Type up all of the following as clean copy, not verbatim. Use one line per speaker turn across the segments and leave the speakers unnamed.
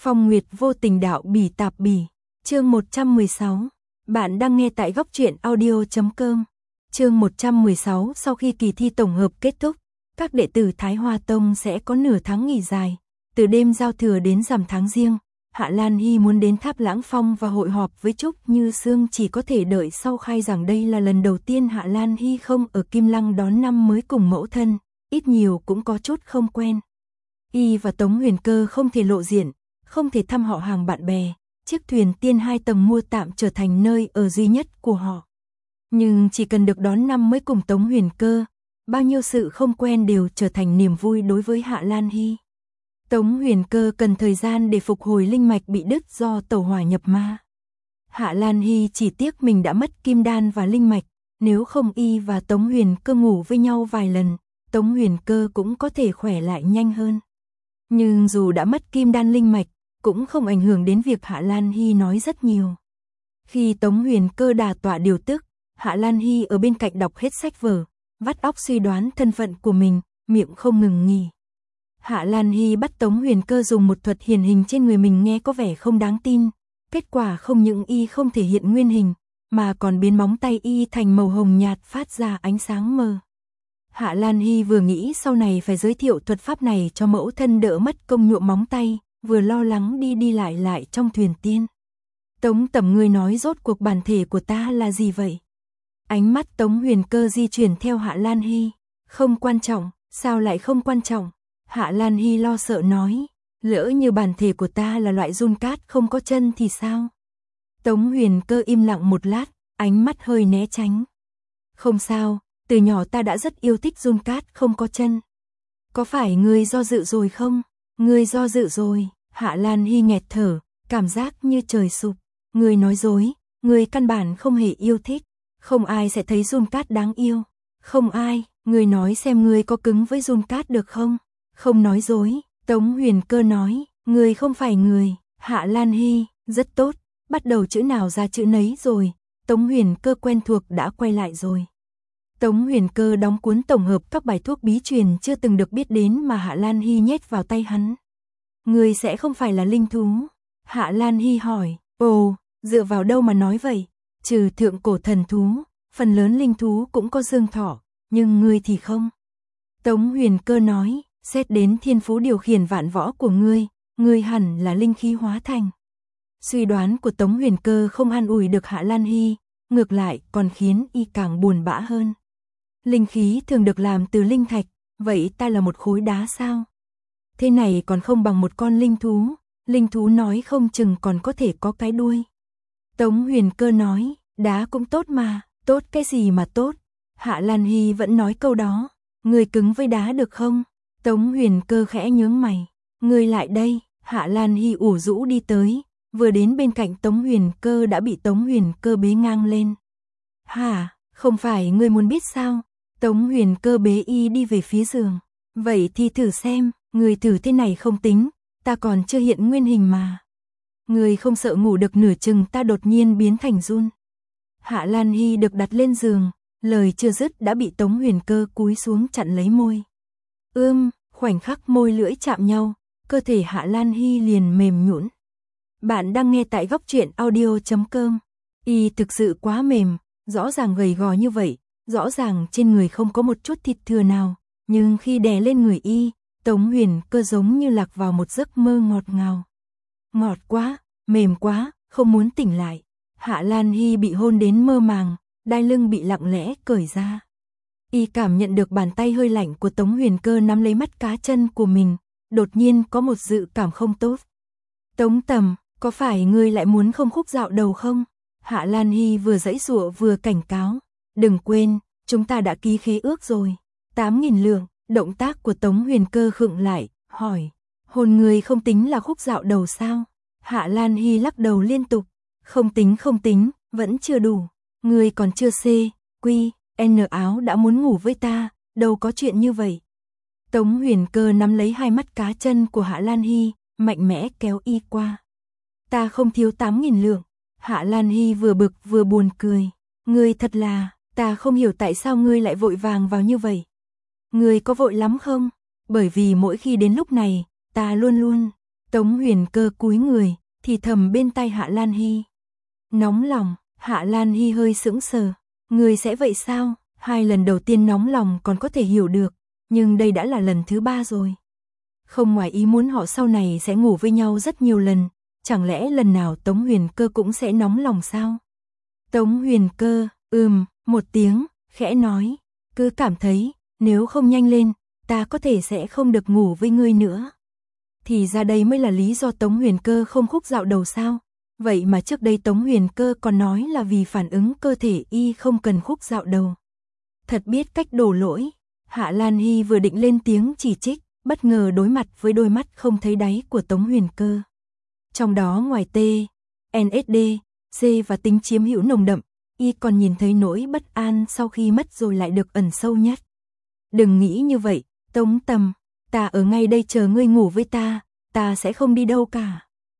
Phong Nguyệt vô tình đạo bỉ tạp bỉ, chương 116. Bạn đang nghe tại góc truyện audio.com. Chương 116. Sau khi kỳ thi tổng hợp kết thúc, các đệ tử Thái Hoa Tông sẽ có nửa tháng nghỉ dài. Từ đêm giao thừa đến rằm tháng Giêng, Hạ Lan Hy muốn đến Tháp Lãng Phong và hội họp với Trúc Như Sương, chỉ có thể đợi sau khai giảng. Đây là lần đầu tiên Hạ Lan Hy không ở Kim Lăng đón năm mới cùng mẫu thân, ít nhiều cũng có chút không quen. Y và Tống Huyền Cơ không thể lộ diện, không thể thăm họ hàng bạn bè, chiếc thuyền tiên 2 tầng mua tạm trở thành nơi ở duy nhất của họ. Nhưng chỉ cần được đón năm mới cùng Tống Huyền Cơ, bao nhiêu sự không quen đều trở thành niềm vui đối với Hạ Lan Hy. Tống Huyền Cơ cần thời gian để phục hồi linh mạch bị đứt do tẩu hỏa nhập ma. Hạ Lan Hy chỉ tiếc mình đã mất kim đan và linh mạch, nếu không Y và Tống Huyền Cơ ngủ với nhau vài lần, Tống Huyền Cơ cũng có thể khỏe lại nhanh hơn. Nhưng dù đã mất kim đan linh mạch, cũng không ảnh hưởng đến việc Hạ Lan Hy nói rất nhiều. Khi Tống Huyền Cơ đà tọa điều tức, Hạ Lan Hy ở bên cạnh đọc hết sách vở, vắt óc suy đoán thân phận của mình, miệng không ngừng nghỉ. Hạ Lan Hy bắt Tống Huyền Cơ dùng một thuật hiển hình trên người mình nghe có vẻ không đáng tin. Kết quả không những Y không thể hiện nguyên hình, mà còn biến móng tay Y thành màu hồng nhạt phát ra ánh sáng mờ. Hạ Lan Hy vừa nghĩ sau này phải giới thiệu thuật pháp này cho mẫu thân đỡ mất công nhuộm móng tay, vừa lo lắng đi lại trong thuyền tiên. Tống Tầm, ngươi nói rốt cuộc bản thể của ta là gì vậy? Ánh mắt Tống Huyền Cơ di chuyển theo Hạ Lan Hy. Không quan trọng, sao lại không quan trọng? Hạ Lan Hy lo sợ nói, lỡ như bản thể của ta là loại giun cát không có chân thì sao? Tống Huyền Cơ im lặng một lát, ánh mắt hơi né tránh. Không sao, từ nhỏ ta đã rất yêu thích giun cát không có chân. Có phải ngươi do dự rồi không? Ngươi do dự rồi. Hạ Lan Hy nghẹt thở, cảm giác như trời sụp. Ngươi nói dối, ngươi căn bản không hề yêu thích. Không ai sẽ thấy giun cát đáng yêu. Không ai, ngươi nói xem ngươi có cứng với giun cát được không? Không nói dối. Tống Huyền Cơ nói, ngươi không phải người. Hạ Lan Hy, rất tốt, bắt đầu chữ nào ra chữ nấy rồi. Tống Huyền Cơ quen thuộc đã quay lại rồi. Tống Huyền Cơ đóng cuốn tổng hợp các bài thuốc bí truyền chưa từng được biết đến mà Hạ Lan Hy nhét vào tay hắn. Ngươi sẽ không phải là linh thú? Hạ Lan Hy hỏi. Ồ, dựa vào đâu mà nói vậy? Trừ thượng cổ thần thú, phần lớn linh thú cũng có dương thọ, nhưng ngươi thì không. Tống Huyền Cơ nói, xét đến thiên phú điều khiển vạn võ của ngươi hẳn là linh khí hóa thành. Suy đoán của Tống Huyền Cơ không an ủi được Hạ Lan Hy, ngược lại còn khiến Y càng buồn bã hơn. Linh khí thường được làm từ linh thạch, vậy ta là một khối đá sao? Thế này còn không bằng một con linh thú nói không chừng còn có thể có cái đuôi. Tống Huyền Cơ nói, đá cũng tốt mà, tốt cái gì mà tốt? Hạ Lan Hy vẫn nói câu đó, ngươi cứng với đá được không? Tống Huyền Cơ khẽ nhướng mày, ngươi lại đây. Hạ Lan Hy ủ rũ đi tới, vừa đến bên cạnh Tống Huyền Cơ đã bị Tống Huyền Cơ bế ngang lên. Hả, không phải ngươi muốn biết sao? Tống Huyền Cơ bế Y đi về phía giường. Vậy thì thử xem, ngươi thử thế này không tính, ta còn chưa hiện nguyên hình mà. Ngươi không sợ ngủ được nửa chừng ta đột nhiên biến thành giun. Hạ Lan Hy được đặt lên giường, lời chưa dứt đã bị Tống Huyền Cơ cúi xuống chặn lấy môi. Khoảnh khắc môi lưỡi chạm nhau, cơ thể Hạ Lan Hy liền mềm nhũn. Bạn đang nghe tại góc truyện audio.com. Y thực sự quá mềm, rõ ràng gầy gò như vậy, rõ ràng trên người không có một chút thịt thừa nào, nhưng khi đè lên người Y, Tống Huyền Cơ giống như lạc vào một giấc mơ ngọt ngào. Ngọt quá, mềm quá, không muốn tỉnh lại. Hạ Lan Hy bị hôn đến mơ màng, đai lưng bị lặng lẽ cởi ra. Y cảm nhận được bàn tay hơi lạnh của Tống Huyền Cơ nắm lấy mắt cá chân của mình, đột nhiên có một dự cảm không tốt. Tống Tầm, có phải ngươi lại muốn không khúc dạo đầu không? Hạ Lan Hy vừa giãy giụa vừa cảnh cáo. Đừng quên, chúng ta đã ký khế ước rồi. 8.000 lượng, động tác của Tống Huyền Cơ khựng lại, hỏi. Hôn ngươi không tính là khúc dạo đầu sao? Hạ Lan Hy lắc đầu liên tục. Không tính, vẫn chưa đủ. Ngươi còn chưa N áo đã muốn ngủ với ta, đâu có chuyện như vậy. Tống Huyền Cơ nắm lấy hai mắt cá chân của Hạ Lan Hy, mạnh mẽ kéo Y qua. Ta không thiếu 8.000 lượng. Hạ Lan Hy vừa bực vừa buồn cười. Ngươi thật là, ta không hiểu tại sao ngươi lại vội vàng vào như vậy. Ngươi có vội lắm không? Bởi vì mỗi khi đến lúc này, ta luôn Tống Huyền Cơ cúi người, thì thầm bên tai Hạ Lan Hy. Nóng lòng, Hạ Lan Hy hơi sững sờ. Người sẽ vậy sao? 2 lần đầu tiên nóng lòng còn có thể hiểu được, nhưng đây đã là lần thứ 3 rồi. Không ngoài ý muốn họ sau này sẽ ngủ với nhau rất nhiều lần, chẳng lẽ lần nào Tống Huyền Cơ cũng sẽ nóng lòng sao? Tống Huyền Cơ, một tiếng, khẽ nói, cứ cảm thấy, nếu không nhanh lên, ta có thể sẽ không được ngủ với ngươi nữa. Thì ra đây mới là lý do Tống Huyền Cơ không khúc dạo đầu sao? Vậy mà trước đây Tống Huyền Cơ còn nói là vì phản ứng cơ thể y không cần khúc dạo đầu. Thật biết cách đổ lỗi. Hạ Lan Hy vừa định lên tiếng chỉ trích, bất ngờ đối mặt với đôi mắt không thấy đáy của Tống Huyền Cơ. Trong đó ngoài T, NSD, C và tính chiếm hữu nồng đậm, y còn nhìn thấy nỗi bất an sau khi mất rồi lại được ẩn sâu nhất. Đừng nghĩ như vậy, Tống Tầm, ta ở ngay đây chờ ngươi ngủ với ta sẽ không đi đâu cả.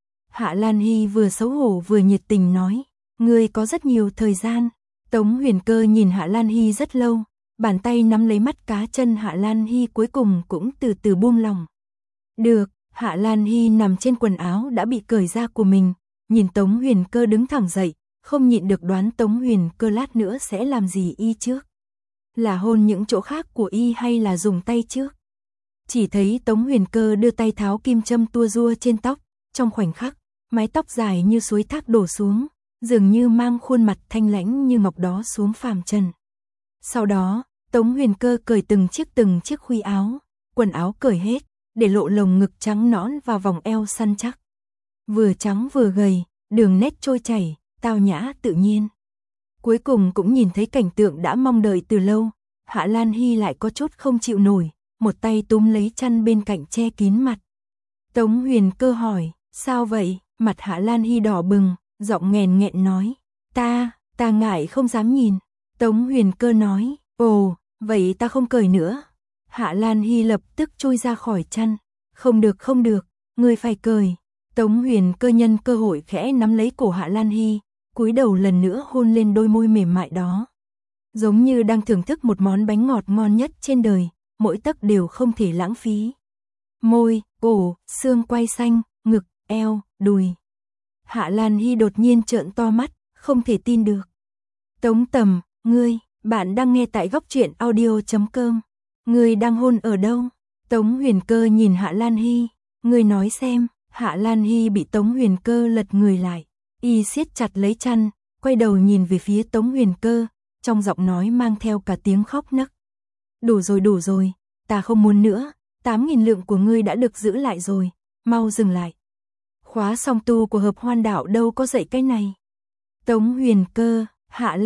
Hạ Lan Hy vừa xấu hổ vừa nhiệt tình nói, ngươi có rất nhiều thời gian. Tống Huyền Cơ nhìn Hạ Lan Hy rất lâu, bàn tay nắm lấy mắt cá chân Hạ Lan Hy cuối cùng cũng từ từ buông lòng. Được, Hạ Lan Hy nằm trên quần áo đã bị cởi ra của mình, nhìn Tống Huyền Cơ đứng thẳng dậy, không nhịn được đoán Tống Huyền Cơ lát nữa sẽ làm gì y trước. Là hôn những chỗ khác của y hay là dùng tay trước? Chỉ thấy Tống Huyền Cơ đưa tay tháo kim châm tua rua trên tóc, trong khoảnh khắc, mái tóc dài như suối thác đổ xuống, dường như mang khuôn mặt thanh lãnh như ngọc đó xuống phàm trần. Sau đó, Tống Huyền Cơ cởi từng chiếc khuy áo, quần áo cởi hết, để lộ lồng ngực trắng nõn và vòng eo săn chắc. Vừa trắng vừa gầy, đường nét trôi chảy, tao nhã tự nhiên. Cuối cùng cũng nhìn thấy cảnh tượng đã mong đợi từ lâu, Hạ Lan Hy lại có chút không chịu nổi, một tay túm lấy chăn bên cạnh che kín mặt. Tống Huyền Cơ hỏi, sao vậy? Mặt Hạ Lan Hy đỏ bừng, giọng nghẹn nghẹn nói, ta ngại không dám nhìn. Tống Huyền Cơ nói, ồ, vậy ta không cởi nữa. Hạ Lan Hy lập tức chui ra khỏi chăn, không được, ngươi phải cởi. Tống Huyền Cơ nhân cơ hội khẽ nắm lấy cổ Hạ Lan Hy, cúi đầu lần nữa hôn lên đôi môi mềm mại đó. Giống như đang thưởng thức một món bánh ngọt ngon nhất trên đời, mỗi tấc đều không thể lãng phí. Môi, cổ, xương quai xanh, ngực, eo, đùi. Hạ Lan Hy đột nhiên trợn to mắt, không thể tin được. Tống Tầm, ngươi, bạn đang nghe tại Góc Truyện Audio.com. Ngươi đang hôn ở đâu? Tống Huyền Cơ nhìn Hạ Lan Hy, ngươi nói xem. Hạ Lan Hy bị Tống Huyền Cơ lật người lại, y siết chặt lấy chăn, quay đầu nhìn về phía Tống Huyền Cơ, trong giọng nói mang theo cả tiếng khóc nấc. Đủ rồi, ta không muốn nữa, 8.000 lượng của ngươi đã được giữ lại rồi, mau dừng lại. Khóa song tu của Hợp Hoan Đạo đâu có dạy cái này. Tống Huyền Cơ, Hạ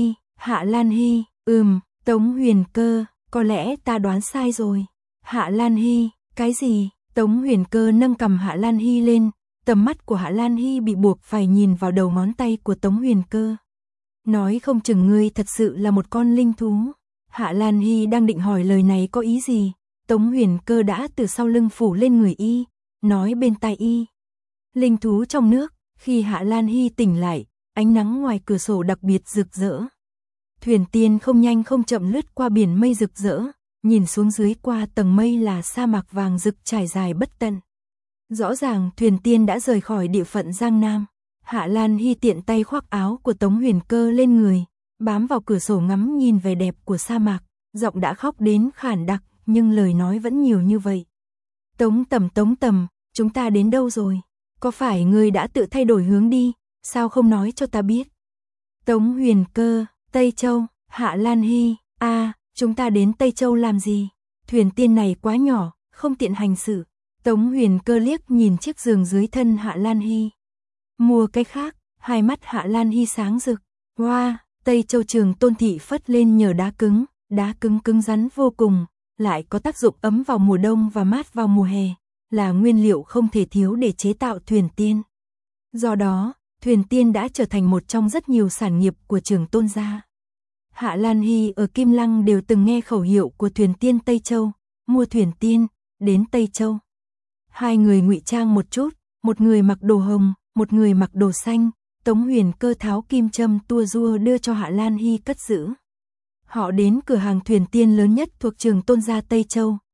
Lan Hy, Tống Huyền Cơ, có lẽ ta đoán sai rồi. Hạ Lan Hy, cái gì? Tống Huyền Cơ nâng cằm Hạ Lan Hy lên, tầm mắt của Hạ Lan Hy bị buộc phải nhìn vào đầu ngón tay của Tống Huyền Cơ. Nói không chừng ngươi thật sự là một con linh thú. Hạ Lan Hy đang định hỏi lời này có ý gì, Tống Huyền Cơ đã từ sau lưng phủ lên người y, nói bên tai y. Linh thú trong nước, khi Hạ Lan Hy tỉnh lại, ánh nắng ngoài cửa sổ đặc biệt rực rỡ. Thuyền tiên không nhanh không chậm lướt qua biển mây rực rỡ, nhìn xuống dưới qua tầng mây là sa mạc vàng rực trải dài bất tận. Rõ ràng thuyền tiên đã rời khỏi địa phận Giang Nam. Hạ Lan Hy tiện tay khoác áo của Tống Huyền Cơ lên người, bám vào cửa sổ ngắm nhìn vẻ đẹp của sa mạc, giọng đã khóc đến khản đặc, nhưng lời nói vẫn nhiều như vậy. Tống Tầm, chúng ta đến đâu rồi? Có phải ngươi đã tự thay đổi hướng đi, sao không nói cho ta biết? Tống Huyền Cơ, Tây Châu. Hạ Lan Hy, chúng ta đến Tây Châu làm gì? Thuyền tiên này quá nhỏ, không tiện hành xử. Tống Huyền Cơ liếc nhìn chiếc giường dưới thân Hạ Lan Hy. Mua cái khác, hai mắt Hạ Lan Hy sáng rực. Wow, Tây Châu Trường Tôn thị phất lên nhờ đá cứng cứng rắn vô cùng, lại có tác dụng ấm vào mùa đông và mát vào mùa hè, là nguyên liệu không thể thiếu để chế tạo thuyền tiên. Do đó, thuyền tiên đã trở thành một trong rất nhiều sản nghiệp của Trường Tôn gia. Hạ Lan Hy ở Kim Lăng đều từng nghe khẩu hiệu của thuyền tiên Tây Châu, mua thuyền tiên, đến Tây Châu. Hai người ngụy trang một chút, một người mặc đồ hồng, một người mặc đồ xanh, Tống Huyền Cơ tháo kim châm tua rua đưa cho Hạ Lan Hy cất giữ. Họ đến cửa hàng thuyền tiên lớn nhất thuộc Trường Tôn gia Tây Châu,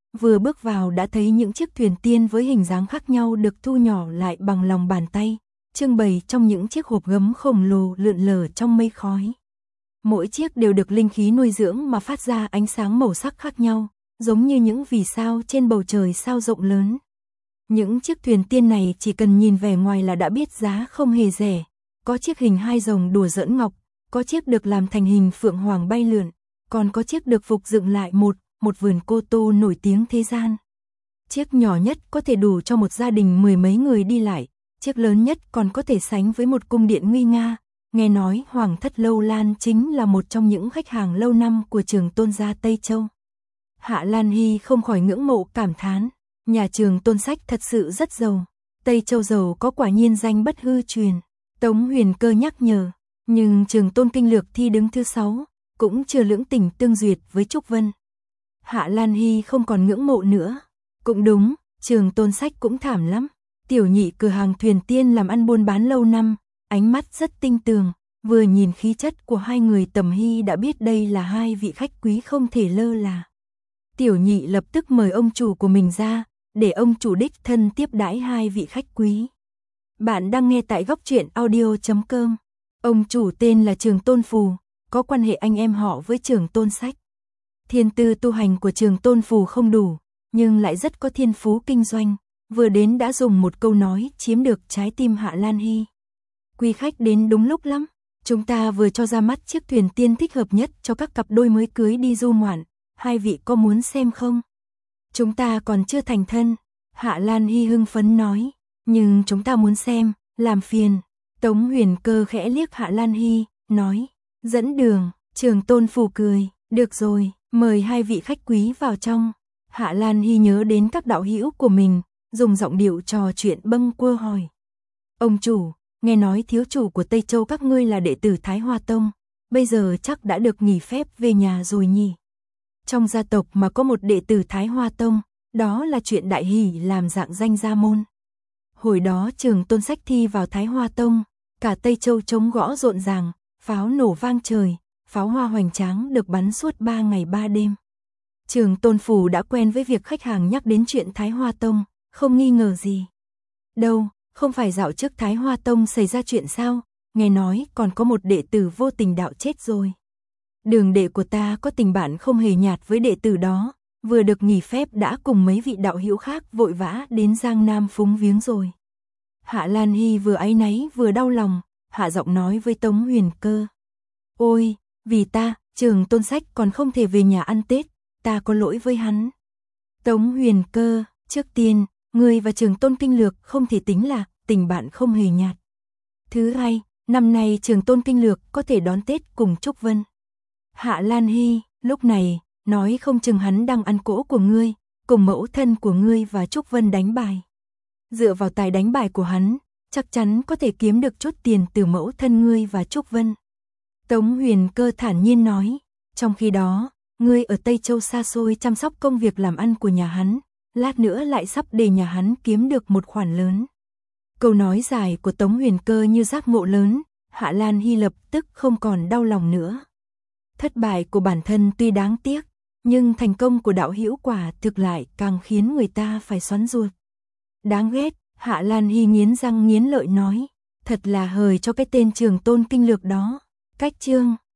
vừa bước vào đã thấy những chiếc thuyền tiên với hình dáng khác nhau được thu nhỏ lại bằng lòng bàn tay, trưng bày trong những chiếc hộp gấm khổng lồ lượn lờ trong mây khói. Mỗi chiếc đều được linh khí nuôi dưỡng mà phát ra ánh sáng màu sắc khác nhau, giống như những vì sao trên bầu trời sao rộng lớn. Những chiếc thuyền tiên này chỉ cần nhìn vẻ ngoài là đã biết giá không hề rẻ. Có chiếc hình hai rồng đùa giỡn ngọc, có chiếc được làm thành hình phượng hoàng bay lượn, còn có chiếc được phục dựng lại một vườn cô tô nổi tiếng thế gian. Chiếc nhỏ nhất có thể đủ cho một gia đình mười mấy người đi lại, chiếc lớn nhất còn có thể sánh với một cung điện nguy nga. Nghe nói Hoàng thất Lâu Lan chính là một trong những khách hàng lâu năm của Trường Tôn gia Tây Châu. Hạ Lan Hy không khỏi ngưỡng mộ cảm thán, nhà Trường Tôn sách thật sự rất giàu, Tây Châu giàu có quả nhiên danh bất hư truyền. Tống Huyền Cơ nhắc nhở, nhưng Trường Tôn kinh lược thi đứng thứ 6, cũng chưa lưỡng tình tương duyệt với Trúc Vân. Hạ Lan Hy không còn ngưỡng mộ nữa. Cũng đúng, Trường Tôn sách cũng thảm lắm. Tiểu nhị cửa hàng thuyền tiên làm ăn buôn bán lâu năm, ánh mắt rất tinh tường, vừa nhìn khí chất của hai người Tầm Hy đã biết đây là hai vị khách quý không thể lơ là. Tiểu nhị lập tức mời ông chủ của mình ra, để ông chủ đích thân tiếp đãi hai vị khách quý. Bạn đang nghe tại góc truyện audio.com. Ông chủ tên là Trường Tôn Phù, có quan hệ anh em họ với Trường Tôn sách. Thiên tư tu hành của Trường Tôn Phù không đủ, nhưng lại rất có thiên phú kinh doanh, vừa đến đã dùng một câu nói chiếm được trái tim Hạ Lan Hy. Quý khách đến đúng lúc lắm, chúng ta vừa cho ra mắt chiếc thuyền tiên thích hợp nhất cho các cặp đôi mới cưới đi du ngoạn, hai vị có muốn xem không? Chúng ta còn chưa thành thân, Hạ Lan Hy hưng phấn nói, nhưng chúng ta muốn xem, làm phiền. Tống Huyền Cơ khẽ liếc Hạ Lan Hy, nói, dẫn đường. Trường Tôn Phù cười, được rồi, mời hai vị khách quý vào trong. Hạ Lan Hy nhớ đến các đạo hữu của mình, dùng giọng điệu trò chuyện bâng quơ hỏi. Ông chủ, nghe nói thiếu chủ của Tây Châu các ngươi là đệ tử Thái Hoa Tông, bây giờ chắc đã được nghỉ phép về nhà rồi nhỉ? Trong gia tộc mà có một đệ tử Thái Hoa Tông, đó là chuyện đại hỷ làm dạng danh gia môn. Hồi đó Trường Tôn sách thi vào Thái Hoa Tông, cả Tây Châu trống gõ rộn ràng, pháo nổ vang trời, pháo hoa hoành tráng được bắn suốt 3 ngày 3 đêm. Trường Tôn Phủ đã quen với việc khách hàng nhắc đến chuyện Thái Hoa Tông, không nghi ngờ gì. Đâu, không phải dạo trước Thái Hoa Tông xảy ra chuyện sao, nghe nói còn có một đệ tử vô tình đạo chết rồi. Đường đệ của ta có tình bạn không hề nhạt với đệ tử đó, vừa được nghỉ phép đã cùng mấy vị đạo hữu khác vội vã đến Giang Nam phúng viếng rồi. Hạ Lan Hy vừa áy náy vừa đau lòng, hạ giọng nói với Tống Huyền Cơ. Ôi, vì ta, Trường Tôn sách còn không thể về nhà ăn Tết, ta có lỗi với hắn. Tống Huyền Cơ, trước tiên, ngươi và Trường Tôn kinh lược không thể tính là tình bạn không hề nhạt. Thứ hai, năm nay Trường Tôn kinh lược có thể đón Tết cùng Trúc Vân. Hạ Lan Hy, lúc này, nói không chừng hắn đang ăn cỗ của ngươi, cùng mẫu thân của ngươi và Trúc Vân đánh bài. Dựa vào tài đánh bài của hắn, chắc chắn có thể kiếm được chút tiền từ mẫu thân ngươi và Trúc Vân. Tống Huyền Cơ thản nhiên nói, trong khi đó, ngươi ở Tây Châu xa xôi chăm sóc công việc làm ăn của nhà hắn, lát nữa lại sắp để nhà hắn kiếm được một khoản lớn. Câu nói dài của Tống Huyền Cơ như giác ngộ lớn, Hạ Lan Hy lập tức không còn đau lòng nữa. Thất bại của bản thân tuy đáng tiếc, nhưng thành công của đạo hữu quả thực lại càng khiến người ta phải xoắn ruột. Đáng ghét, Hạ Lan Hy nghiến răng nghiến lợi nói, thật là hời cho cái tên Trường Tôn kinh lược đó. Cách chương